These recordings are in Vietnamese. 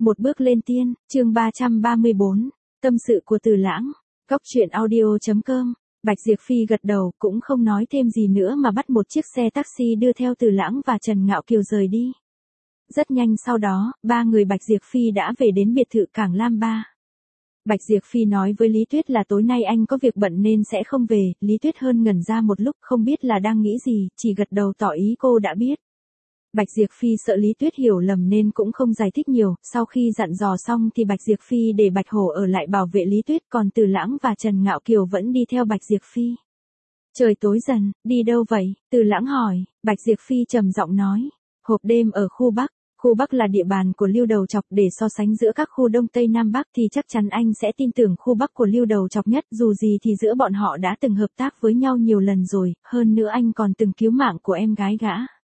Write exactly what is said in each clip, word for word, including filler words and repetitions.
Một bước lên tiên, chương ba trăm ba mươi bốn, tâm sự của Từ Lãng, góc truyện audio.com. Bạch Diệp Phi gật đầu, cũng không nói thêm gì nữa mà bắt một chiếc xe taxi đưa theo Từ Lãng và Trần Ngạo Kiều rời đi. Rất nhanh sau đó, ba người Bạch Diệp Phi đã về đến biệt thự Cảng Lam Ba. Bạch Diệp Phi nói với Lý Tuyết là tối nay anh có việc bận nên sẽ không về, Lý Tuyết hơn ngẩn ra một lúc không biết là đang nghĩ gì, chỉ gật đầu tỏ ý cô đã biết. Bạch Diệp Phi sợ Lý Tuyết hiểu lầm nên cũng không giải thích nhiều, sau khi dặn dò xong thì Bạch Diệp Phi để Bạch Hổ ở lại bảo vệ Lý Tuyết, còn Từ Lãng và Trần Ngạo Kiều vẫn đi theo Bạch Diệp Phi. Trời tối dần, đi đâu vậy? Từ Lãng hỏi. Bạch Diệp Phi trầm giọng nói, hộp đêm ở khu Bắc. Khu Bắc là địa bàn của Lưu Đầu Chọc, để so sánh giữa các khu Đông Tây Nam Bắc thì chắc chắn anh sẽ tin tưởng khu Bắc của Lưu Đầu Chọc nhất, dù gì thì giữa bọn họ đã từng hợp tác với nhau nhiều lần rồi, hơn nữa anh còn từng cứu mạng của em gái gã.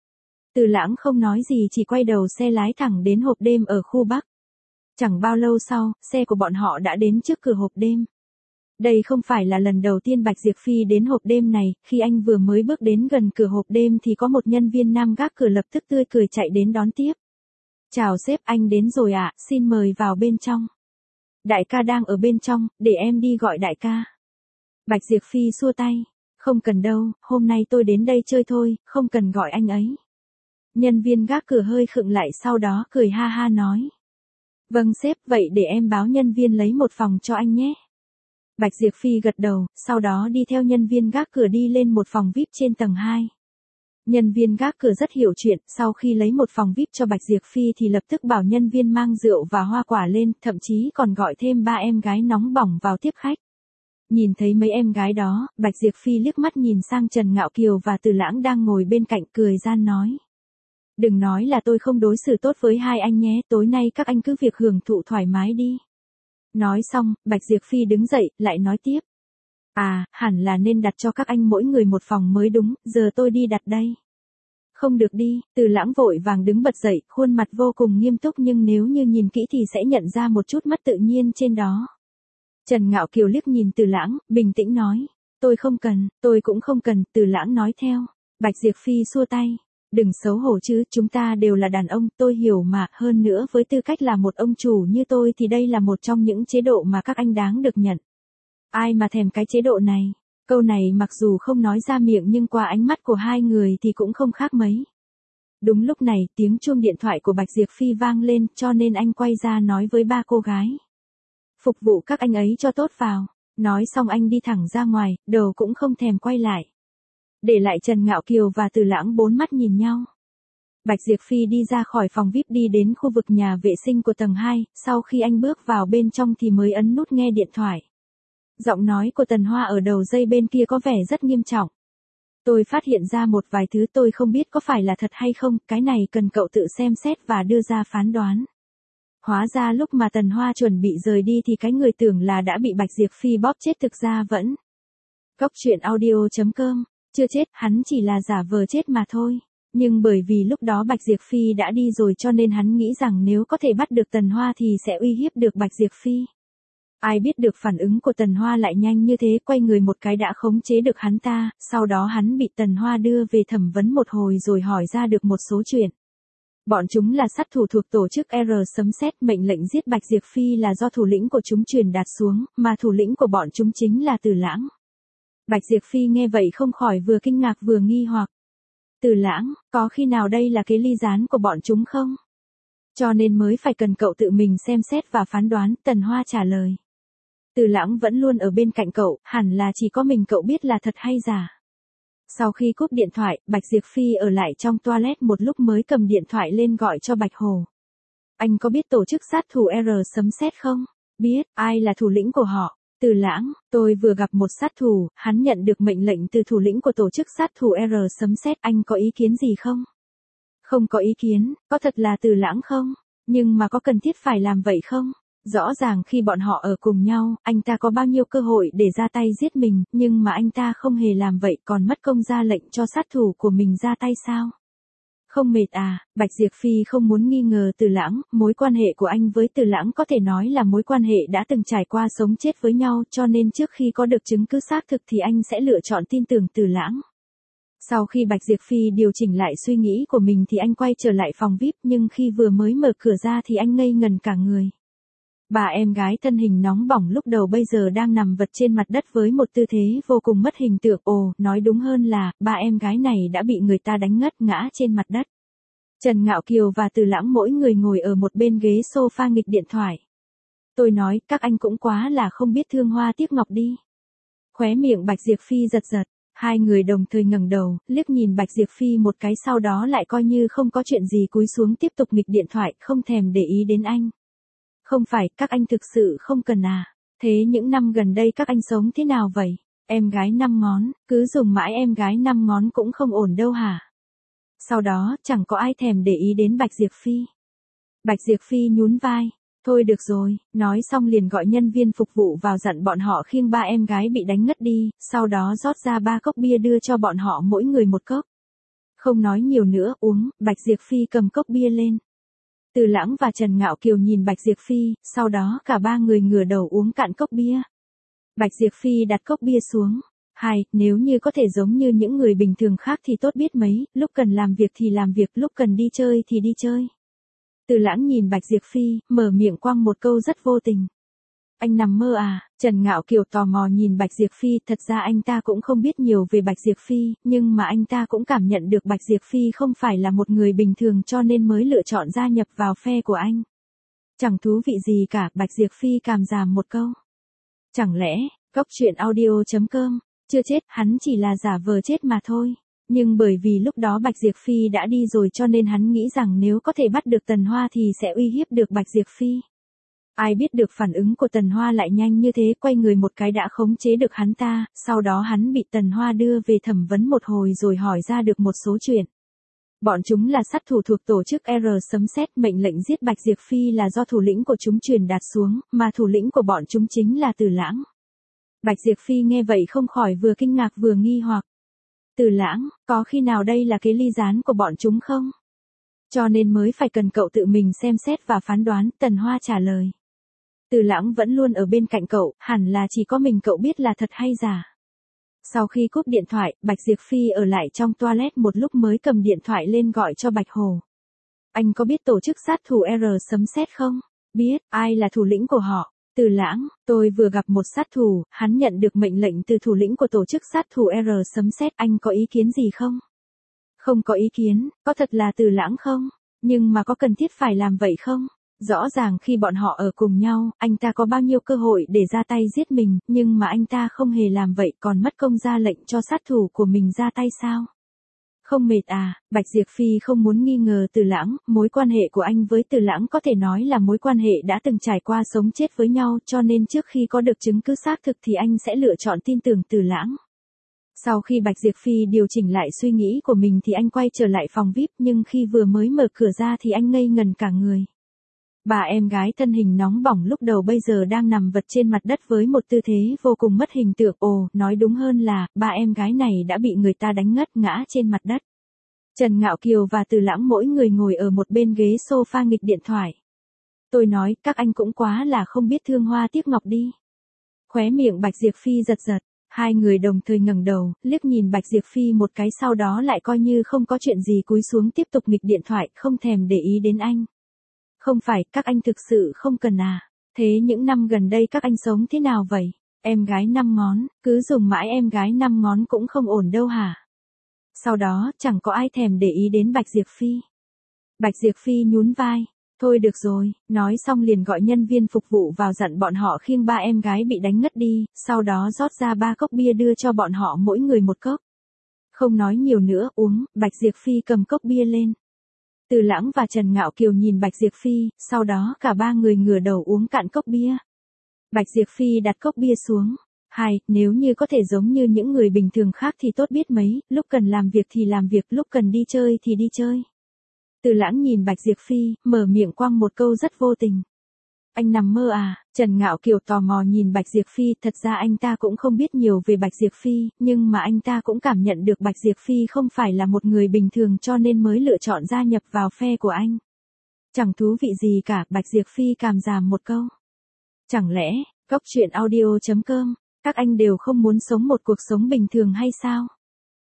Từ Lãng không nói gì, chỉ quay đầu xe lái thẳng đến hộp đêm ở khu Bắc. Chẳng bao lâu sau, xe của bọn họ đã đến trước cửa hộp đêm. Đây không phải là lần đầu tiên Bạch Diệp Phi đến hộp đêm này, khi anh vừa mới bước đến gần cửa hộp đêm thì có một nhân viên nam gác cửa lập tức tươi cười chạy đến đón tiếp. Chào sếp, anh đến rồi ạ, à, xin mời vào bên trong. Đại ca đang ở bên trong, để em đi gọi đại ca. Bạch Diệp Phi xua tay, không cần đâu, hôm nay tôi đến đây chơi thôi, không cần gọi anh ấy. Nhân viên gác cửa hơi khựng lại, sau đó cười ha ha nói. Vâng sếp, vậy để em báo nhân viên lấy một phòng cho anh nhé. Bạch Diệp Phi gật đầu, sau đó đi theo nhân viên gác cửa đi lên một phòng vi ai pi trên tầng hai. Nhân viên gác cửa rất hiểu chuyện, sau khi lấy một phòng vi ai pi cho Bạch Diệp Phi thì lập tức bảo nhân viên mang rượu và hoa quả lên, thậm chí còn gọi thêm ba em gái nóng bỏng vào tiếp khách. Nhìn thấy mấy em gái đó, Bạch Diệp Phi liếc mắt nhìn sang Trần Ngạo Kiều và Từ Lãng đang ngồi bên cạnh, cười gian nói. Đừng nói là tôi không đối xử tốt với hai anh nhé, tối nay các anh cứ việc hưởng thụ thoải mái đi. Nói xong, Bạch Diệp Phi đứng dậy, lại nói tiếp. À, hẳn là nên đặt cho các anh mỗi người một phòng mới đúng, giờ tôi đi đặt đây. Không được đi, Từ Lãng vội vàng đứng bật dậy, khuôn mặt vô cùng nghiêm túc, nhưng nếu như nhìn kỹ thì sẽ nhận ra một chút mất tự nhiên trên đó. Trần Ngạo Kiều liếc nhìn Từ Lãng, bình tĩnh nói. Tôi không cần, tôi cũng không cần, Từ Lãng nói theo. Bạch Diệp Phi xua tay. Đừng xấu hổ chứ, chúng ta đều là đàn ông, tôi hiểu mà, hơn nữa với tư cách là một ông chủ như tôi thì đây là một trong những chế độ mà các anh đáng được nhận. Ai mà thèm cái chế độ này? Câu này mặc dù không nói ra miệng nhưng qua ánh mắt của hai người thì cũng không khác mấy. Đúng lúc này, tiếng chuông điện thoại của Bạch Diệp Phi vang lên, cho nên anh quay ra nói với ba cô gái. Phục vụ các anh ấy cho tốt vào. Nói xong anh đi thẳng ra ngoài, đầu cũng không thèm quay lại. Để lại Trần Ngạo Kiều và Từ Lãng bốn mắt nhìn nhau. Bạch Diệp Phi đi ra khỏi phòng vi ai pi đi đến khu vực nhà vệ sinh của tầng hai, sau khi anh bước vào bên trong thì mới ấn nút nghe điện thoại. Giọng nói của Tần Hoa ở đầu dây bên kia có vẻ rất nghiêm trọng. Tôi phát hiện ra một vài thứ, tôi không biết có phải là thật hay không, cái này cần cậu tự xem xét và đưa ra phán đoán. Hóa ra lúc mà Tần Hoa chuẩn bị rời đi thì cái người tưởng là đã bị Bạch Diệp Phi bóp chết thực ra vẫn. Góc truyện audio.com. Chưa chết, hắn chỉ là giả vờ chết mà thôi. Nhưng bởi vì lúc đó Bạch Diệp Phi đã đi rồi cho nên hắn nghĩ rằng nếu có thể bắt được Tần Hoa thì sẽ uy hiếp được Bạch Diệp Phi. Ai biết được phản ứng của Tần Hoa lại nhanh như thế, quay người một cái đã khống chế được hắn ta, sau đó hắn bị Tần Hoa đưa về thẩm vấn một hồi rồi hỏi ra được một số chuyện. Bọn chúng là sát thủ thuộc tổ chức R sấm sét, mệnh lệnh giết Bạch Diệp Phi là do thủ lĩnh của chúng truyền đạt xuống, mà thủ lĩnh của bọn chúng chính là Từ Lãng. Bạch Diệp Phi nghe vậy không khỏi vừa kinh ngạc vừa nghi hoặc. Từ Lãng, có khi nào đây là kế ly gián của bọn chúng không? Cho nên mới phải cần cậu tự mình xem xét và phán đoán, Tần Hoa trả lời. Từ Lãng vẫn luôn ở bên cạnh cậu, hẳn là chỉ có mình cậu biết là thật hay giả. Sau khi cúp điện thoại, Bạch Diệp Phi ở lại trong toilet một lúc mới cầm điện thoại lên gọi cho Bạch Hồ. Anh có biết tổ chức sát thủ R sấm sét không? Biết, ai là thủ lĩnh của họ? Từ Lãng, tôi vừa gặp một sát thủ, hắn nhận được mệnh lệnh từ thủ lĩnh của tổ chức sát thủ R sấm sét, anh có ý kiến gì không? Không có ý kiến, có thật là Từ Lãng không? Nhưng mà có cần thiết phải làm vậy không? Rõ ràng khi bọn họ ở cùng nhau, anh ta có bao nhiêu cơ hội để ra tay giết mình, nhưng mà anh ta không hề làm vậy, còn mất công ra lệnh cho sát thủ của mình ra tay sao? Không mệt à? Bạch Diệp Phi không muốn nghi ngờ Từ Lãng, mối quan hệ của anh với Từ Lãng có thể nói là mối quan hệ đã từng trải qua sống chết với nhau, cho nên trước khi có được chứng cứ xác thực thì anh sẽ lựa chọn tin tưởng Từ Lãng. Sau khi Bạch Diệp Phi điều chỉnh lại suy nghĩ của mình thì anh quay trở lại phòng vi ai pi, nhưng khi vừa mới mở cửa ra thì anh ngây ngần cả người. Bà em gái thân hình nóng bỏng lúc đầu bây giờ đang nằm vật trên mặt đất với một tư thế vô cùng mất hình tượng. Ồ, nói đúng hơn là, bà em gái này đã bị người ta đánh ngất ngã trên mặt đất. Trần Ngạo Kiều và Từ Lãng mỗi người ngồi ở một bên ghế sofa nghịch điện thoại. Tôi nói, các anh cũng quá là không biết thương hoa tiếc ngọc đi. Khóe miệng Bạch Diệp Phi giật giật. Hai người đồng thời ngẩng đầu, liếc nhìn Bạch Diệp Phi một cái, sau đó lại coi như không có chuyện gì cúi xuống tiếp tục nghịch điện thoại, không thèm để ý đến anh. Không phải, các anh thực sự không cần à? Thế những năm gần đây các anh sống thế nào vậy? Em gái năm ngón, cứ dùng mãi em gái năm ngón cũng không ổn đâu hả? Sau đó, chẳng có ai thèm để ý đến Bạch Diệp Phi. Bạch Diệp Phi nhún vai. Thôi được rồi, nói xong liền gọi nhân viên phục vụ vào dặn bọn họ khiêng ba em gái bị đánh ngất đi, sau đó rót ra ba cốc bia đưa cho bọn họ mỗi người một cốc. Không nói nhiều nữa, uống. Bạch Diệp Phi cầm cốc bia lên. Từ Lãng và Trần Ngạo Kiều nhìn Bạch Diệp Phi, sau đó cả ba người ngửa đầu uống cạn cốc bia. Bạch Diệp Phi đặt cốc bia xuống. Hai, nếu như có thể giống như những người bình thường khác thì tốt biết mấy, lúc cần làm việc thì làm việc, lúc cần đi chơi thì đi chơi. Từ Lãng nhìn Bạch Diệp Phi, mở miệng quăng một câu rất vô tình. Anh nằm mơ à? Trần Ngạo Kiều tò mò nhìn Bạch Diệp Phi, thật ra anh ta cũng không biết nhiều về Bạch Diệp Phi, nhưng mà anh ta cũng cảm nhận được Bạch Diệp Phi không phải là một người bình thường cho nên mới lựa chọn gia nhập vào phe của anh. Chẳng thú vị gì cả, Bạch Diệp Phi cảm giảm một câu. Chẳng lẽ, Cốc Truyện Audio chấm com, chưa chết, hắn chỉ là giả vờ chết mà thôi. Nhưng bởi vì lúc đó Bạch Diệp Phi đã đi rồi cho nên hắn nghĩ rằng nếu có thể bắt được Tần Hoa thì sẽ uy hiếp được Bạch Diệp Phi. Ai biết được phản ứng của Tần Hoa lại nhanh như thế, quay người một cái đã khống chế được hắn ta, sau đó hắn bị Tần Hoa đưa về thẩm vấn một hồi rồi hỏi ra được một số chuyện. Bọn chúng là sát thủ thuộc tổ chức R sấm sét, mệnh lệnh giết Bạch Diệp Phi là do thủ lĩnh của chúng truyền đạt xuống, mà thủ lĩnh của bọn chúng chính là Từ Lãng. Bạch Diệp Phi nghe vậy không khỏi vừa kinh ngạc vừa nghi hoặc. Từ Lãng, có khi nào đây là cái ly gián của bọn chúng không? Cho nên mới phải cần cậu tự mình xem xét và phán đoán, Tần Hoa trả lời. Từ Lãng vẫn luôn ở bên cạnh cậu, hẳn là chỉ có mình cậu biết là thật hay giả. Sau khi cúp điện thoại, Bạch Diệp Phi ở lại trong toilet một lúc mới cầm điện thoại lên gọi cho Bạch Hồ. Anh có biết tổ chức sát thủ R sấm sét không? Biết, ai là thủ lĩnh của họ? Từ Lãng, tôi vừa gặp một sát thủ, hắn nhận được mệnh lệnh từ thủ lĩnh của tổ chức sát thủ R sấm sét, anh có ý kiến gì không? Không có ý kiến, có thật là Từ Lãng không? Nhưng mà có cần thiết phải làm vậy không? Rõ ràng khi bọn họ ở cùng nhau, anh ta có bao nhiêu cơ hội để ra tay giết mình, nhưng mà anh ta không hề làm vậy, còn mất công ra lệnh cho sát thủ của mình ra tay sao? Không mệt à? Bạch Diệp Phi không muốn nghi ngờ Từ Lãng, mối quan hệ của anh với Từ Lãng có thể nói là mối quan hệ đã từng trải qua sống chết với nhau, cho nên trước khi có được chứng cứ xác thực thì anh sẽ lựa chọn tin tưởng Từ Lãng. Sau khi Bạch Diệp Phi điều chỉnh lại suy nghĩ của mình thì anh quay trở lại phòng vi ai pi, nhưng khi vừa mới mở cửa ra thì anh ngây ngần cả người. Bà em gái thân hình nóng bỏng lúc đầu bây giờ đang nằm vật trên mặt đất với một tư thế vô cùng mất hình tượng. Ồ, nói đúng hơn là, bà em gái này đã bị người ta đánh ngất ngã trên mặt đất. Trần Ngạo Kiều và Từ Lãng mỗi người ngồi ở một bên ghế sofa nghịch điện thoại. Tôi nói, các anh cũng quá là không biết thương hoa tiếc ngọc đi. Khóe miệng Bạch Diệp Phi giật giật. Hai người đồng thời ngẩng đầu, liếc nhìn Bạch Diệp Phi một cái, sau đó lại coi như không có chuyện gì cúi xuống tiếp tục nghịch điện thoại, không thèm để ý đến anh. Không phải, các anh thực sự không cần à? Thế những năm gần đây các anh sống thế nào vậy? Em gái năm ngón, cứ dùng mãi em gái năm ngón cũng không ổn đâu hả? Sau đó, chẳng có ai thèm để ý đến Bạch Diệp Phi. Bạch Diệp Phi nhún vai. Thôi được rồi, nói xong liền gọi nhân viên phục vụ vào dặn bọn họ khiêng ba em gái bị đánh ngất đi, sau đó rót ra ba cốc bia đưa cho bọn họ mỗi người một cốc. Không nói nhiều nữa, uống. Bạch Diệp Phi cầm cốc bia lên. Từ Lãng và Trần Ngạo Kiều nhìn Bạch Diệp Phi, sau đó cả ba người ngửa đầu uống cạn cốc bia. Bạch Diệp Phi đặt cốc bia xuống. Hai, nếu như có thể giống như những người bình thường khác thì tốt biết mấy, lúc cần làm việc thì làm việc, lúc cần đi chơi thì đi chơi. Từ Lãng nhìn Bạch Diệp Phi, mở miệng quăng một câu rất vô tình. Anh nằm mơ à? Trần Ngạo Kiều tò mò nhìn Bạch Diệp Phi, thật ra anh ta cũng không biết nhiều về Bạch Diệp Phi, nhưng mà anh ta cũng cảm nhận được Bạch Diệp Phi không phải là một người bình thường cho nên mới lựa chọn gia nhập vào phe của anh. Chẳng thú vị gì cả, Bạch Diệp Phi cảm giảm một câu. Chẳng lẽ, Cốc Truyện Audio chấm com, các anh đều không muốn sống một cuộc sống bình thường hay sao?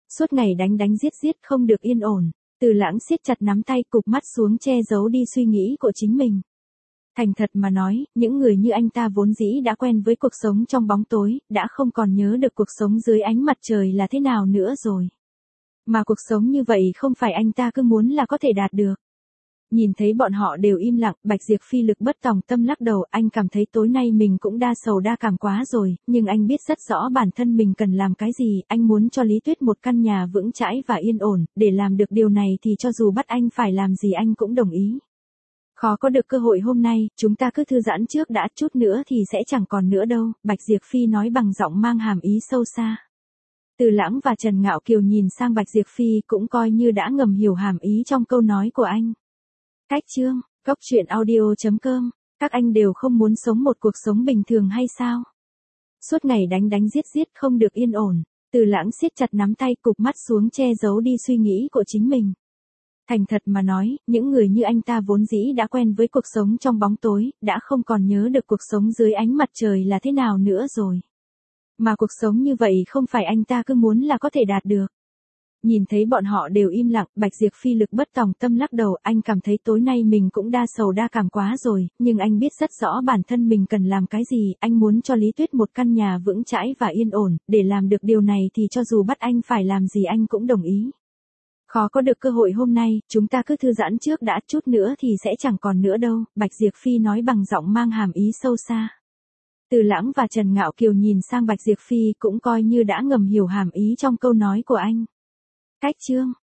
Suốt ngày đánh đánh giết giết không được yên ổn. Từ Lãng siết chặt nắm tay, cụp mắt xuống che giấu đi suy nghĩ của chính mình. Thành thật mà nói, những người như anh ta vốn dĩ đã quen với cuộc sống trong bóng tối, đã không còn nhớ được cuộc sống dưới ánh mặt trời là thế nào nữa rồi. Mà cuộc sống như vậy không phải anh ta cứ muốn là có thể đạt được. Nhìn thấy bọn họ đều im lặng, Bạch Diệp Phi lực bất tòng tâm lắc đầu, anh cảm thấy tối nay mình cũng đa sầu đa cảm quá rồi, nhưng anh biết rất rõ bản thân mình cần làm cái gì, anh muốn cho Lý Tuyết một căn nhà vững chãi và yên ổn, để làm được điều này thì cho dù bắt anh phải làm gì anh cũng đồng ý. Khó có được cơ hội hôm nay, chúng ta cứ thư giãn trước đã, chút nữa thì sẽ chẳng còn nữa đâu, Bạch Diệp Phi nói bằng giọng mang hàm ý sâu xa. Từ Lãng và Trần Ngạo Kiều nhìn sang Bạch Diệp Phi cũng coi như đã ngầm hiểu hàm ý trong câu nói của anh. Cách chương, Cốc Truyện Audio chấm com, các anh đều không muốn sống một cuộc sống bình thường hay sao? Suốt ngày đánh đánh giết giết không được yên ổn, Từ Lãng siết chặt nắm tay, cụp mắt xuống che giấu đi suy nghĩ của chính mình. Thành thật mà nói, những người như anh ta vốn dĩ đã quen với cuộc sống trong bóng tối, đã không còn nhớ được cuộc sống dưới ánh mặt trời là thế nào nữa rồi. Mà cuộc sống như vậy không phải anh ta cứ muốn là có thể đạt được. Nhìn thấy bọn họ đều im lặng, Bạch Diệp Phi lực bất tòng tâm lắc đầu, anh cảm thấy tối nay mình cũng đa sầu đa cảm quá rồi, nhưng anh biết rất rõ bản thân mình cần làm cái gì, anh muốn cho Lý Tuyết một căn nhà vững chãi và yên ổn, để làm được điều này thì cho dù bắt anh phải làm gì anh cũng đồng ý. Khó có được cơ hội hôm nay, chúng ta cứ thư giãn trước đã, chút nữa thì sẽ chẳng còn nữa đâu, Bạch Diệp Phi nói bằng giọng mang hàm ý sâu xa. Từ Lãng và Trần Ngạo Kiều nhìn sang Bạch Diệp Phi cũng coi như đã ngầm hiểu hàm ý trong câu nói của anh. Cách chương,